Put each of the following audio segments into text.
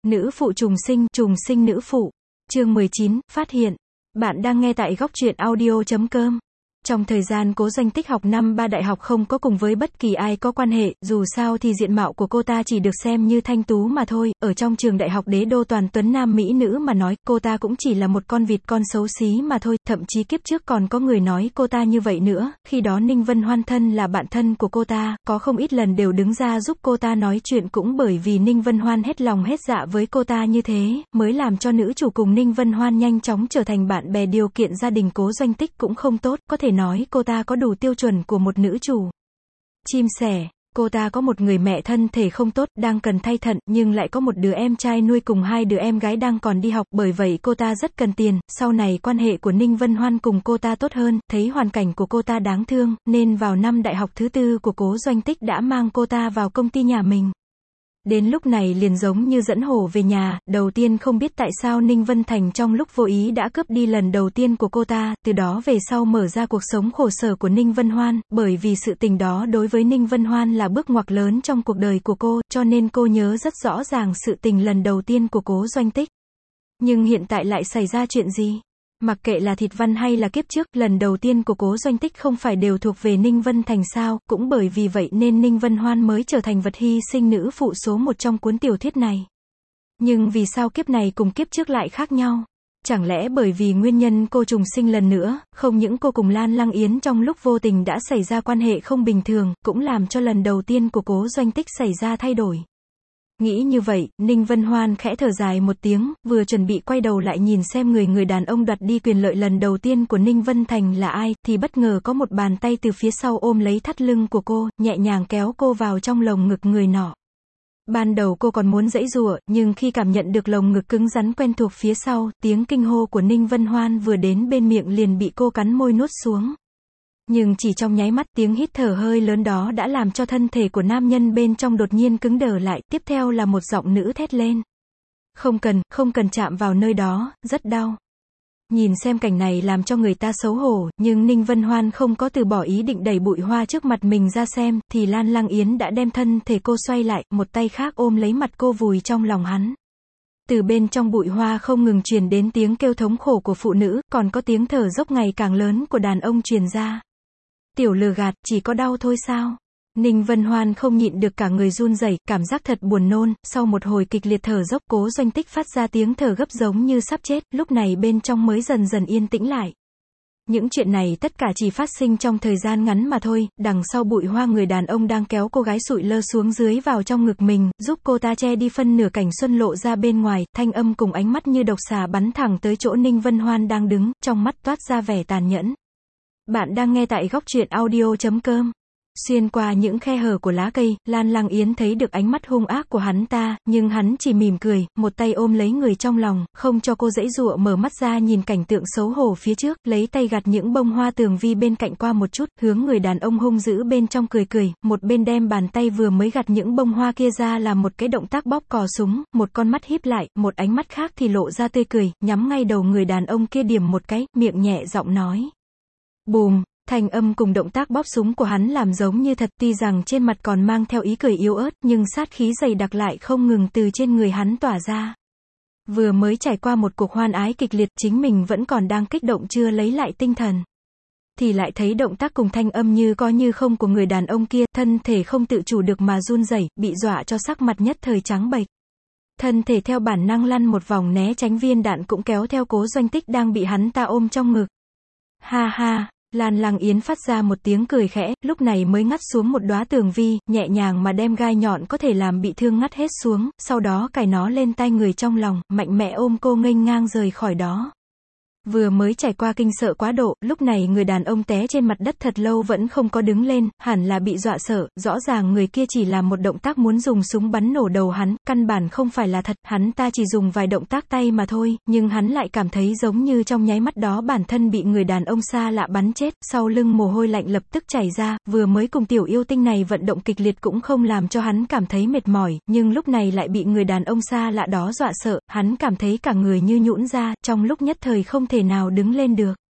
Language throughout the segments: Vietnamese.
Nữ phụ trùng sinh nữ phụ. Chương 19, phát hiện. Bạn đang nghe tại góc truyện audio.com. Trong thời gian Cố Doanh Tích học năm 3 đại học không có cùng với bất kỳ ai có quan hệ, dù sao thì diện mạo của cô ta chỉ được xem như thanh tú mà thôi, ở trong trường đại học đế đô toàn tuấn nam mỹ nữ mà nói, cô ta cũng chỉ là một con vịt con xấu xí mà thôi, thậm chí kiếp trước còn có người nói cô ta như vậy nữa, khi đó Ninh Vân Hoan thân là bạn thân của cô ta, có không ít lần đều đứng ra giúp cô ta nói chuyện cũng bởi vì Ninh Vân Hoan hết lòng hết dạ với cô ta như thế, mới làm cho nữ chủ cùng Ninh Vân Hoan nhanh chóng trở thành bạn bè. Điều kiện gia đình Cố Doanh Tích cũng không tốt, có thể nói cô ta có đủ tiêu chuẩn của một nữ chủ. Chim sẻ, cô ta có một người mẹ thân thể không tốt, đang cần thay thận, nhưng lại có một đứa em trai nuôi cùng hai đứa em gái đang còn đi học, bởi vậy cô ta rất cần tiền. Sau này quan hệ của Ninh Vân Hoan cùng cô ta tốt hơn, thấy hoàn cảnh của cô ta đáng thương, nên vào năm đại học thứ 4 của Cố Doanh Tích đã mang cô ta vào công ty nhà mình. Đến lúc này liền giống như dẫn hổ về nhà, đầu tiên không biết tại sao Ninh Vân Thành trong lúc vô ý đã cướp đi lần đầu tiên của cô ta, từ đó về sau mở ra cuộc sống khổ sở của Ninh Vân Hoan, bởi vì sự tình đó đối với Ninh Vân Hoan là bước ngoặt lớn trong cuộc đời của cô, cho nên cô nhớ rất rõ ràng sự tình lần đầu tiên của Cố Doanh Tích. Nhưng hiện tại lại xảy ra chuyện gì? Mặc kệ là Thịt Văn hay là kiếp trước, lần đầu tiên của Cố Doanh Tích không phải đều thuộc về Ninh Vân Thành sao, cũng bởi vì vậy nên Ninh Vân Hoan mới trở thành vật hy sinh nữ phụ số 1 trong cuốn tiểu thuyết này. Nhưng vì sao kiếp này cùng kiếp trước lại khác nhau? Chẳng lẽ bởi vì nguyên nhân cô trùng sinh lần nữa, không những cô cùng Lan Lăng Yến trong lúc vô tình đã xảy ra quan hệ không bình thường, cũng làm cho lần đầu tiên của Cố Doanh Tích xảy ra thay đổi. Nghĩ như vậy, Ninh Vân Hoan khẽ thở dài một tiếng, vừa chuẩn bị quay đầu lại nhìn xem người đàn ông đoạt đi quyền lợi lần đầu tiên của Ninh Vân Thành là ai, thì bất ngờ có một bàn tay từ phía sau ôm lấy thắt lưng của cô, nhẹ nhàng kéo cô vào trong lồng ngực người nọ. Ban đầu cô còn muốn giãy giụa, nhưng khi cảm nhận được lồng ngực cứng rắn quen thuộc phía sau, tiếng kinh hô của Ninh Vân Hoan vừa đến bên miệng liền bị cô cắn môi nuốt xuống. Nhưng chỉ trong nháy mắt, tiếng hít thở hơi lớn đó đã làm cho thân thể của nam nhân bên trong đột nhiên cứng đờ lại, tiếp theo là một giọng nữ thét lên. Không cần chạm vào nơi đó, rất đau. Nhìn xem cảnh này làm cho người ta xấu hổ, nhưng Ninh Vân Hoan không có từ bỏ ý định đẩy bụi hoa trước mặt mình ra xem, thì Lan Lăng Yến đã đem thân thể cô xoay lại, một tay khác ôm lấy mặt cô vùi trong lòng hắn. Từ bên trong bụi hoa không ngừng truyền đến tiếng kêu thống khổ của phụ nữ, còn có tiếng thở dốc ngày càng lớn của đàn ông truyền ra. Tiểu lừa gạt, chỉ có đau thôi sao? Ninh Vân Hoan không nhịn được cả người run rẩy, cảm giác thật buồn nôn, sau một hồi kịch liệt thở dốc, Cố Doanh Tích phát ra tiếng thở gấp giống như sắp chết, lúc này bên trong mới dần dần yên tĩnh lại. Những chuyện này tất cả chỉ phát sinh trong thời gian ngắn mà thôi, đằng sau bụi hoa người đàn ông đang kéo cô gái sụi lơ xuống dưới vào trong ngực mình, giúp cô ta che đi phân nửa cảnh xuân lộ ra bên ngoài, thanh âm cùng ánh mắt như độc xà bắn thẳng tới chỗ Ninh Vân Hoan đang đứng, trong mắt toát ra vẻ tàn nhẫn. Bạn đang nghe tại góc truyện audio.com. Xuyên qua những khe hở của lá cây, Lan Lăng Yến thấy được ánh mắt hung ác của hắn ta, nhưng hắn chỉ mỉm cười, một tay ôm lấy người trong lòng, không cho cô giãy giụa mở mắt ra nhìn cảnh tượng xấu hổ phía trước, lấy tay gạt những bông hoa tường vi bên cạnh qua một chút, hướng người đàn ông hung dữ bên trong cười, một bên đem bàn tay vừa mới gạt những bông hoa kia ra làm một cái động tác bóp cò súng, một con mắt híp lại, một ánh mắt khác thì lộ ra tươi cười, nhắm ngay đầu người đàn ông kia điểm một cái, miệng nhẹ giọng nói. Bùm, thanh âm cùng động tác bóp súng của hắn làm giống như thật, tuy rằng trên mặt còn mang theo ý cười yếu ớt, nhưng sát khí dày đặc lại không ngừng từ trên người hắn tỏa ra. Vừa mới trải qua một cuộc hoan ái kịch liệt, chính mình vẫn còn đang kích động chưa lấy lại tinh thần. Thì lại thấy động tác cùng thanh âm như có như không của người đàn ông kia, thân thể không tự chủ được mà run rẩy, bị dọa cho sắc mặt nhất thời trắng bệch. Thân thể theo bản năng lăn một vòng né tránh viên đạn cũng kéo theo Cố Doanh Tích đang bị hắn ta ôm trong ngực. Ha ha. Lan Lăng Yến phát ra một tiếng cười khẽ, lúc này mới ngắt xuống một đóa tường vi, nhẹ nhàng mà đem gai nhọn có thể làm bị thương ngắt hết xuống, sau đó cài nó lên tai người trong lòng, mạnh mẽ ôm cô nghênh ngang rời khỏi đó. Vừa mới trải qua kinh sợ quá độ, lúc này người đàn ông té trên mặt đất thật lâu vẫn không có đứng lên, hẳn là bị dọa sợ, rõ ràng người kia chỉ làm một động tác muốn dùng súng bắn nổ đầu hắn, căn bản không phải là thật, hắn ta chỉ dùng vài động tác tay mà thôi, nhưng hắn lại cảm thấy giống như trong nháy mắt đó bản thân bị người đàn ông xa lạ bắn chết, sau lưng mồ hôi lạnh lập tức chảy ra, vừa mới cùng tiểu yêu tinh này vận động kịch liệt cũng không làm cho hắn cảm thấy mệt mỏi, nhưng lúc này lại bị người đàn ông xa lạ đó dọa sợ, hắn cảm thấy cả người như nhũn ra, trong lúc nhất thời không thể nào đứng lên được.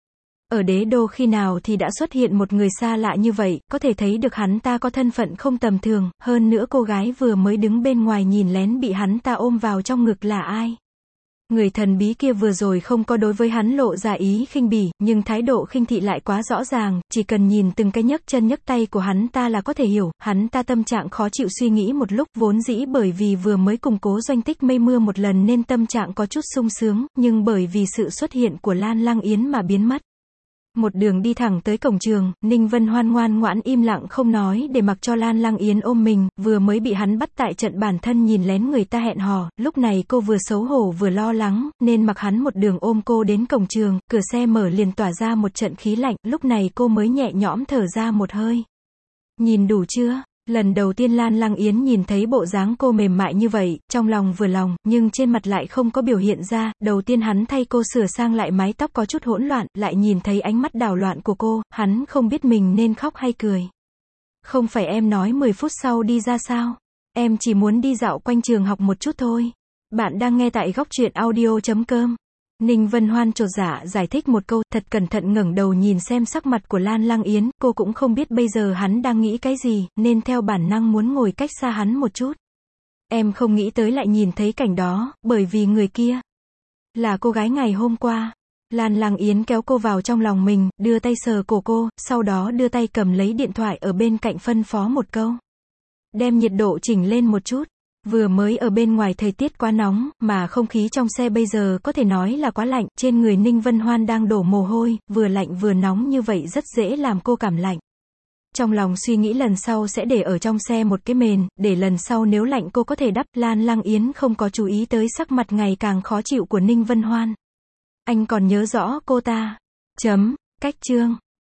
Ở đế đô khi nào thì đã xuất hiện một người xa lạ như vậy, có thể thấy được hắn ta có thân phận không tầm thường, hơn nữa cô gái vừa mới đứng bên ngoài nhìn lén bị hắn ta ôm vào trong ngực là ai. Người thần bí kia vừa rồi không có đối với hắn lộ ra ý khinh bỉ, nhưng thái độ khinh thị lại quá rõ ràng, chỉ cần nhìn từng cái nhấc chân nhấc tay của hắn ta là có thể hiểu, hắn ta tâm trạng khó chịu suy nghĩ một lúc, vốn dĩ bởi vì vừa mới củng cố doanh tích mây mưa một lần nên tâm trạng có chút sung sướng, nhưng bởi vì sự xuất hiện của Lan Lăng Yến mà biến mất. Một đường đi thẳng tới cổng trường, Ninh Vân Hoan ngoan ngoãn im lặng không nói để mặc cho Lan Lăng Yến ôm mình, vừa mới bị hắn bắt tại trận bản thân nhìn lén người ta hẹn hò, lúc này cô vừa xấu hổ vừa lo lắng, nên mặc hắn một đường ôm cô đến cổng trường, cửa xe mở liền tỏa ra một trận khí lạnh, lúc này cô mới nhẹ nhõm thở ra một hơi. Nhìn đủ chưa? Lần đầu tiên Lan Lăng Yến nhìn thấy bộ dáng cô mềm mại như vậy, trong lòng vừa lòng, nhưng trên mặt lại không có biểu hiện ra, đầu tiên hắn thay cô sửa sang lại mái tóc có chút hỗn loạn, lại nhìn thấy ánh mắt đảo loạn của cô, hắn không biết mình nên khóc hay cười. Không phải em nói 10 phút sau đi ra sao? Em chỉ muốn đi dạo quanh trường học một chút thôi. Bạn đang nghe tại góc truyện audio.com. Ninh Vân Hoan chột dạ giải thích một câu, thật cẩn thận ngẩng đầu nhìn xem sắc mặt của Lan Lăng Yến, cô cũng không biết bây giờ hắn đang nghĩ cái gì, nên theo bản năng muốn ngồi cách xa hắn một chút. Em không nghĩ tới lại nhìn thấy cảnh đó, bởi vì người kia là cô gái ngày hôm qua. Lan Lăng Yến kéo cô vào trong lòng mình, đưa tay sờ cổ cô, sau đó đưa tay cầm lấy điện thoại ở bên cạnh phân phó một câu. Đem nhiệt độ chỉnh lên một chút. Vừa mới ở bên ngoài thời tiết quá nóng, mà không khí trong xe bây giờ có thể nói là quá lạnh, trên người Ninh Vân Hoan đang đổ mồ hôi, vừa lạnh vừa nóng như vậy rất dễ làm cô cảm lạnh. Trong lòng suy nghĩ lần sau sẽ để ở trong xe một cái mền, để lần sau nếu lạnh cô có thể đắp. Lan Lăng Yến không có chú ý tới sắc mặt ngày càng khó chịu của Ninh Vân Hoan. Anh còn nhớ rõ cô ta. Cách chương.